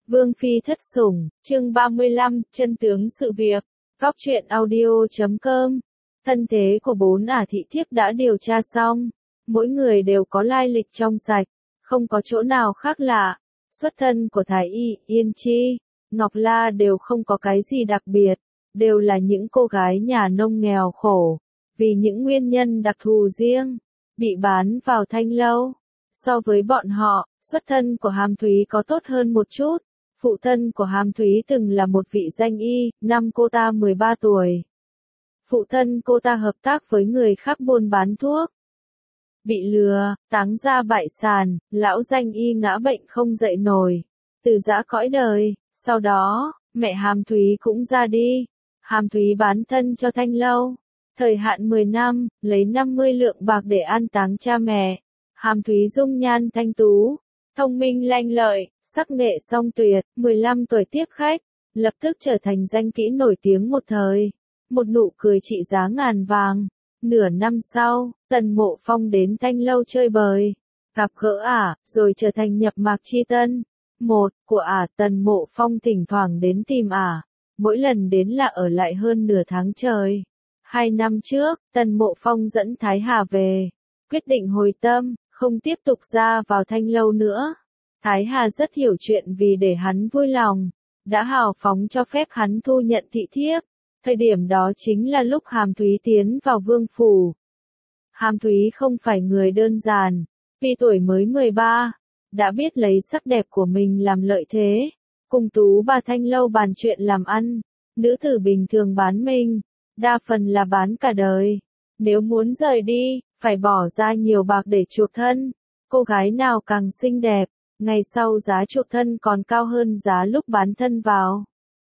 Vương Phi thất sủng, chương 35, chân tướng sự việc. Góc truyện audio.com. Thân thế của 4 ả thị thiếp đã điều tra xong. Mỗi người đều có lai lịch trong sạch, không có chỗ nào khác lạ. Xuất thân của Thái Y, Yên Chi, Ngọc La đều không có cái gì đặc biệt, đều là những cô gái nhà nông nghèo khổ, vì những nguyên nhân đặc thù riêng, bị bán vào thanh lâu. So với bọn họ, xuất thân của Hàm Thúy có tốt hơn một chút. Phụ thân của Hàm Thúy từng là một vị danh y, năm cô ta 13 tuổi. Phụ thân cô ta hợp tác với người khác buôn bán thuốc. Bị lừa, táng ra bại sản, lão danh y ngã bệnh không dậy nổi, từ giã cõi đời. Sau đó, mẹ Hàm Thúy cũng ra đi. Hàm Thúy bán thân cho thanh lâu. Thời hạn 10 năm, lấy 50 lượng bạc để an táng cha mẹ. Hàm Thúy dung nhan thanh tú, thông minh lanh lợi, sắc nghệ song tuyệt, 15 tuổi tiếp khách, lập tức trở thành danh kỹ nổi tiếng một thời. Một nụ cười trị giá ngàn vàng. Nửa năm sau, Tần Mộ Phong đến thanh lâu chơi bời, gặp gỡ ả, rồi trở thành nhập mạc chi tân. Một của ả, Tần Mộ Phong thỉnh thoảng đến tìm ả, mỗi lần đến là ở lại hơn nửa tháng trời. 2 năm trước, Tần Mộ Phong dẫn Thái Hà về, quyết định hồi tâm, không tiếp tục ra vào thanh lâu nữa. Thái Hà rất hiểu chuyện, vì để hắn vui lòng, đã hào phóng cho phép hắn thu nhận thị thiếp. Thời điểm đó chính là lúc Hàm Thúy tiến vào vương phủ. Hàm Thúy không phải người đơn giản, vì tuổi mới 13, đã biết lấy sắc đẹp của mình làm lợi thế, cùng tú bà thanh lâu bàn chuyện làm ăn. Nữ tử bình thường bán mình, đa phần là bán cả đời. Nếu muốn rời đi, phải bỏ ra nhiều bạc để chuộc thân. Cô gái nào càng xinh đẹp, ngày sau giá chuộc thân còn cao hơn giá lúc bán thân vào.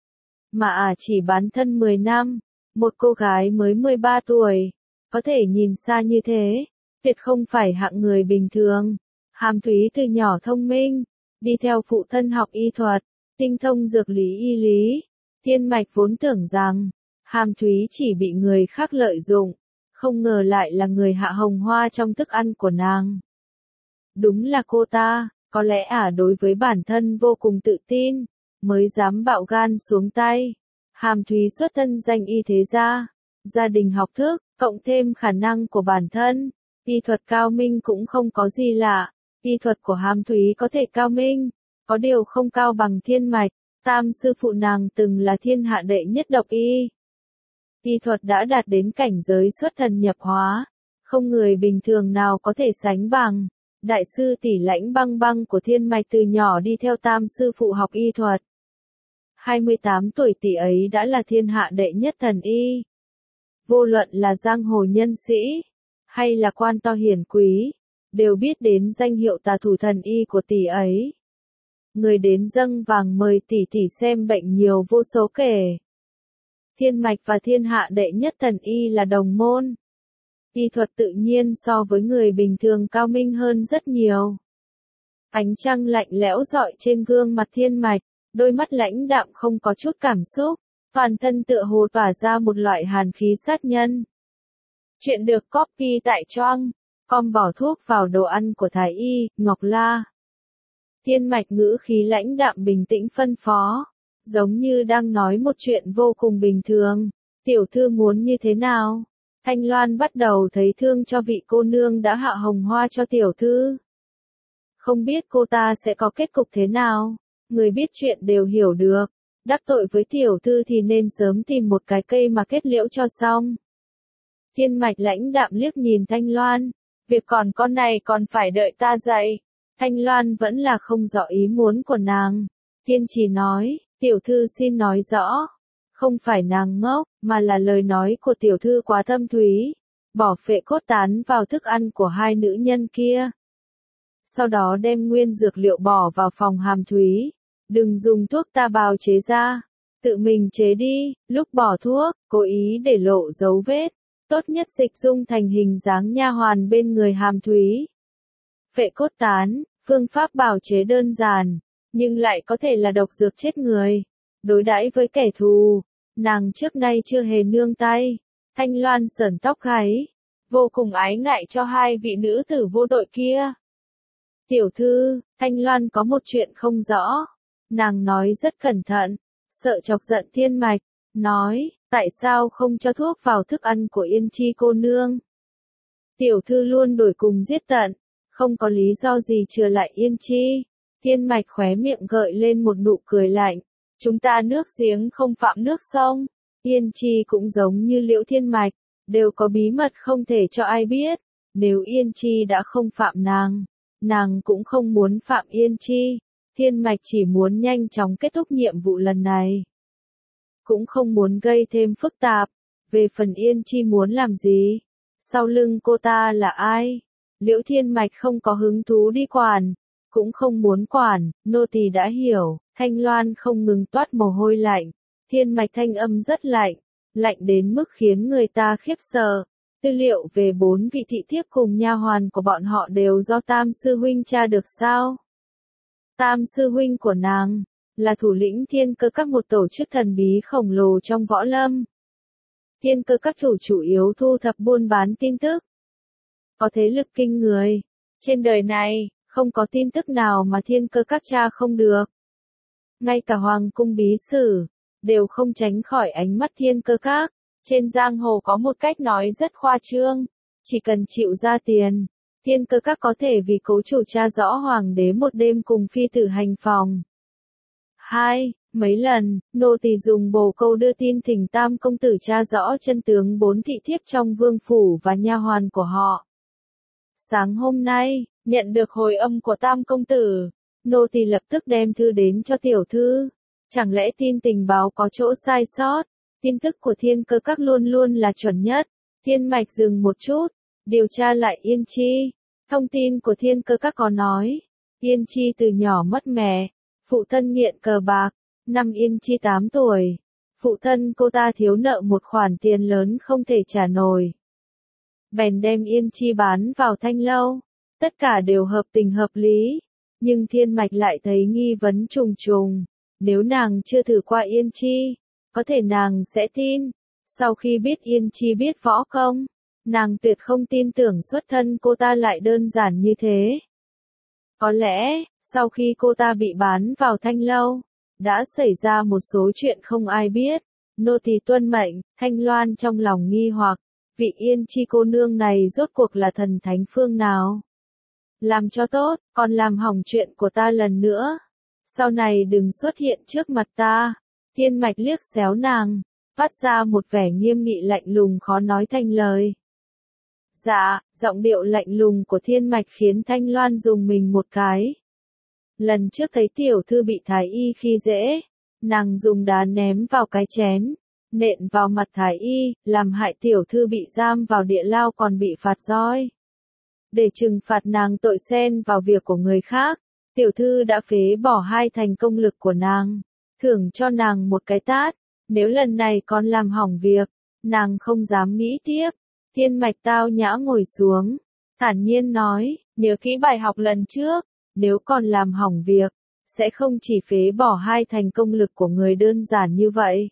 Mà chỉ bán thân 10 năm, một cô gái mới 13 tuổi, có thể nhìn xa như thế, tuyệt không phải hạng người bình thường. Hàm Thúy từ nhỏ thông minh, đi theo phụ thân học y thuật, tinh thông dược lý y lý. Thiên Mạch vốn tưởng rằng, Hàm Thúy chỉ bị người khác lợi dụng, không ngờ lại là người hạ hồng hoa trong thức ăn của nàng. Đúng là cô ta, có lẽ đối với bản thân vô cùng tự tin, mới dám bạo gan xuống tay. Hàm Thúy xuất thân danh y thế gia, gia đình học thức, cộng thêm khả năng của bản thân, y thuật cao minh cũng không có gì lạ. Y thuật của Hàm Thúy có thể cao minh, có điều không cao bằng Thiên Mạch. Tam sư phụ nàng từng là thiên hạ đệ nhất độc y. Y thuật đã đạt đến cảnh giới xuất thần nhập hóa, không người bình thường nào có thể sánh bằng. Đại sư tỷ Lãnh Băng Băng của Thiên Mạch từ nhỏ đi theo tam sư phụ học y thuật. 28 tuổi tỷ ấy đã là thiên hạ đệ nhất thần y. Vô luận là giang hồ nhân sĩ, hay là quan to hiển quý, đều biết đến danh hiệu tà thủ thần y của tỷ ấy. Người đến dâng vàng mời tỷ xem bệnh nhiều vô số kể. Thiên Mạch và thiên hạ đệ nhất thần y là đồng môn. Y thuật tự nhiên so với người bình thường cao minh hơn rất nhiều. Ánh trăng lạnh lẽo rọi trên gương mặt Thiên Mạch, đôi mắt lãnh đạm không có chút cảm xúc, toàn thân tựa hồ tỏa ra một loại hàn khí sát nhân. Chuyện được copy tại Choang.com. Bỏ thuốc vào đồ ăn của Thái Y, Ngọc La. Thiên Mạch ngữ khí lãnh đạm bình tĩnh phân phó, giống như đang nói một chuyện vô cùng bình thường. Tiểu thư muốn như thế nào? Thanh Loan bắt đầu thấy thương cho vị cô nương đã hạ hồng hoa cho tiểu thư. Không biết cô ta sẽ có kết cục thế nào, người biết chuyện đều hiểu được. Đắc tội với tiểu thư thì nên sớm tìm một cái cây mà kết liễu cho xong. Thiên Mạch lãnh đạm liếc nhìn Thanh Loan, việc còn con này còn phải đợi ta dạy. Thanh Loan vẫn là không rõ ý muốn của nàng. Kiên trì nói, tiểu thư xin nói rõ. Không phải nàng ngốc, mà là lời nói của tiểu thư quá thâm thúy. Bỏ phệ cốt tán vào thức ăn của hai nữ nhân kia. Sau đó đem nguyên dược liệu bỏ vào phòng Hàm Thúy. Đừng dùng thuốc ta bào chế ra. Tự mình chế đi, lúc bỏ thuốc, cố ý để lộ dấu vết. Tốt nhất dịch dung thành hình dáng nha hoàn bên người Hàm Thúy. Phệ cốt tán, phương pháp bào chế đơn giản, nhưng lại có thể là độc dược chết người. Đối đãi với kẻ thù, nàng trước nay chưa hề nương tay. Thanh Loan sởn tóc gáy, vô cùng ái ngại cho hai vị nữ tử vô đội kia. Tiểu thư, Thanh Loan có một chuyện không rõ. Nàng nói rất cẩn thận, sợ chọc giận Thiên Mạch, nói, tại sao không cho thuốc vào thức ăn của Yên Chi cô nương? Tiểu thư luôn đuổi cùng giết tận, không có lý do gì trừ lại Yên Chi. Thiên Mạch khóe miệng gợi lên một nụ cười lạnh, chúng ta nước giếng không phạm nước sông. Yên Chi cũng giống như Liễu Thiên Mạch, đều có bí mật không thể cho ai biết. Nếu Yên Chi đã không phạm nàng cũng không muốn phạm Yên Chi. Thiên Mạch chỉ muốn nhanh chóng kết thúc nhiệm vụ lần này, cũng không muốn gây thêm phức tạp. Về phần Yên Chi muốn làm gì, sau lưng cô ta là ai, Liễu Thiên Mạch không có hứng thú đi quản, cũng không muốn quản. Nô tỳ đã hiểu. Thanh Loan không ngừng toát mồ hôi lạnh. Thiên Mạch thanh âm rất lạnh, lạnh đến mức khiến người ta khiếp sợ. Tư liệu về 4 vị thị thiếp cùng nha hoàn của bọn họ đều do Tam sư huynh tra được sao? Tam sư huynh của nàng là thủ lĩnh Thiên Cơ Các, một tổ chức thần bí khổng lồ trong võ lâm. Thiên Cơ Các chủ yếu thu thập buôn bán tin tức, có thế lực kinh người. Trên đời này, không có tin tức nào mà Thiên Cơ Các tra không được. Ngay cả Hoàng cung bí sử đều không tránh khỏi ánh mắt Thiên Cơ Các. Trên giang hồ có một cách nói rất khoa trương, chỉ cần chịu ra tiền, Thiên Cơ Các có thể vì cố chủ tra rõ hoàng đế một đêm cùng phi tử hành phòng. Mấy lần, nô tỳ dùng bồ câu đưa tin thỉnh Tam công tử tra rõ chân tướng 4 thị thiếp trong vương phủ và nha hoàn của họ. Sáng hôm nay, nhận được hồi âm của Tam công tử, nô tỳ lập tức đem thư đến cho tiểu thư. Chẳng lẽ tin tình báo có chỗ sai sót? Tin tức của Thiên Cơ Các luôn luôn là chuẩn nhất. Thiên Mạch dừng một chút, điều tra lại Yên Chi. Thông tin của Thiên Cơ Các có nói, Yên Chi từ nhỏ mất mẹ, phụ thân nghiện cờ bạc. Năm Yên Chi 8 tuổi, phụ thân cô ta thiếu nợ một khoản tiền lớn không thể trả nổi, bèn đem Yên Chi bán vào thanh lâu. Tất cả đều hợp tình hợp lý, nhưng Thiên Mạch lại thấy nghi vấn trùng trùng. Nếu nàng chưa thử qua Yên Chi, có thể nàng sẽ tin. Sau khi biết Yên Chi biết võ công, nàng tuyệt không tin tưởng xuất thân cô ta lại đơn giản như thế. Có lẽ, sau khi cô ta bị bán vào thanh lâu, đã xảy ra một số chuyện không ai biết. Nô tỳ tuân mệnh. Thanh Loan trong lòng nghi hoặc, vị Yên Chi cô nương này rốt cuộc là thần thánh phương nào? Làm cho tốt, còn làm hỏng chuyện của ta lần nữa. Sau này đừng xuất hiện trước mặt ta. Thiên Mạch liếc xéo nàng, phát ra một vẻ nghiêm nghị lạnh lùng khó nói thành lời. Dạ, giọng điệu lạnh lùng của Thiên Mạch khiến Thanh Loan rùng mình một cái. Lần trước thấy tiểu thư bị Thái Y khi dễ, nàng dùng đá ném vào cái chén, nện vào mặt Thái Y, làm hại tiểu thư bị giam vào địa lao còn bị phạt roi. Để trừng phạt nàng tội xen vào việc của người khác, tiểu thư đã phế bỏ 2 thành công lực của nàng, thưởng cho nàng một cái tát. Nếu lần này còn làm hỏng việc, nàng không dám nghĩ tiếp. Thiên Mạch tao nhã ngồi xuống, thản nhiên nói, nhớ kỹ bài học lần trước, nếu còn làm hỏng việc, sẽ không chỉ phế bỏ 2 thành công lực của người đơn giản như vậy.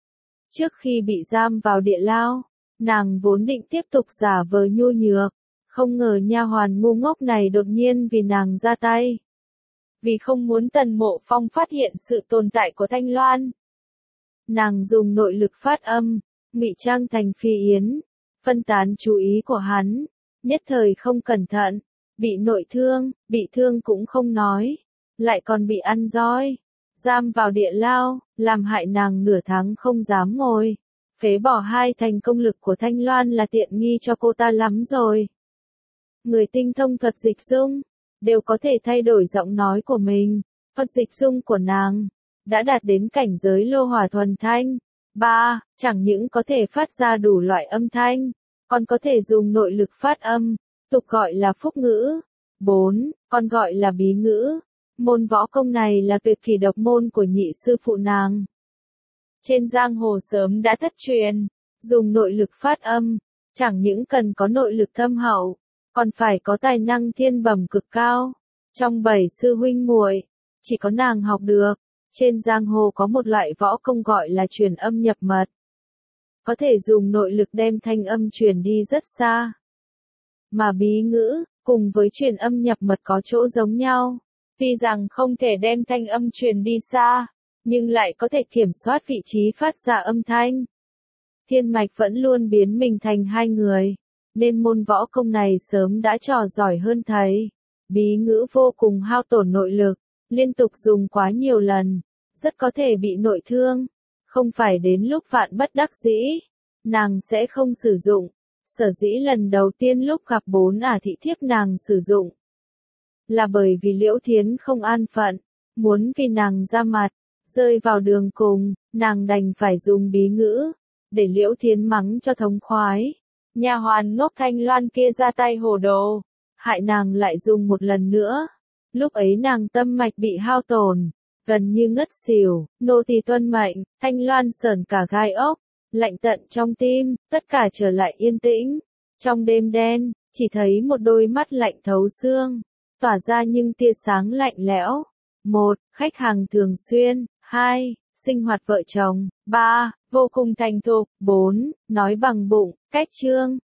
Trước khi bị giam vào địa lao, nàng vốn định tiếp tục giả vờ nhu nhược, không ngờ nha hoàn ngu ngốc này đột nhiên vì nàng ra tay. Vì không muốn Tần Mộ Phong phát hiện sự tồn tại của Thanh Loan, nàng dùng nội lực phát âm, ngụy trang thành Phi Yến, phân tán chú ý của hắn, nhất thời không cẩn thận, bị nội thương, bị thương cũng không nói, lại còn bị ăn roi, giam vào địa lao, làm hại nàng nửa tháng không dám ngồi. Phế bỏ 2 thành công lực của Thanh Loan là tiện nghi cho cô ta lắm rồi. Người tinh thông thuật dịch dung, đều có thể thay đổi giọng nói của mình. Thuật dịch dung của nàng đã đạt đến cảnh giới lô hỏa thuần thanh. 3. Chẳng những có thể phát ra đủ loại âm thanh, còn có thể dùng nội lực phát âm, tục gọi là phúc ngữ. 4. Còn gọi là bí ngữ. Môn võ công này là tuyệt kỹ độc môn của nhị sư phụ nàng. Trên giang hồ sớm đã thất truyền, dùng nội lực phát âm, chẳng những cần có nội lực thâm hậu, còn phải có tài năng thiên bẩm cực cao. Trong 7 sư huynh muội, chỉ có nàng học được. Trên giang hồ có một loại võ công gọi là truyền âm nhập mật. Có thể dùng nội lực đem thanh âm truyền đi rất xa. Mà bí ngữ, cùng với truyền âm nhập mật có chỗ giống nhau. Tuy rằng không thể đem thanh âm truyền đi xa, nhưng lại có thể kiểm soát vị trí phát ra âm thanh. Thiên Mạch vẫn luôn biến mình thành hai người, nên môn võ công này sớm đã trò giỏi hơn thầy. Bí ngữ vô cùng hao tổn nội lực, liên tục dùng quá nhiều lần, rất có thể bị nội thương. Không phải đến lúc vạn bất đắc dĩ, nàng sẽ không sử dụng. Sở dĩ lần đầu tiên lúc gặp 4 ả thị thiếp nàng sử dụng, là bởi vì Liễu Thiến không an phận, muốn vì nàng ra mặt, rơi vào đường cùng, nàng đành phải dùng bí ngữ, để Liễu Thiến mắng cho thống khoái. Nha hoàn ngốc Thanh Loan kia ra tay hồ đồ, hại nàng lại dùng một lần nữa. Lúc ấy nàng tâm mạch bị hao tổn, gần như ngất xỉu, nô tỳ tuân mệnh. Thanh Loan sởn cả gai ốc, lạnh tận trong tim, tất cả trở lại yên tĩnh. Trong đêm đen, chỉ thấy một đôi mắt lạnh thấu xương, tỏa ra những tia sáng lạnh lẽo. 1. Khách hàng thường xuyên. 2. Sinh hoạt vợ chồng. 3. Vô cùng thành thục. 4. Nói bằng bụng. Cách chương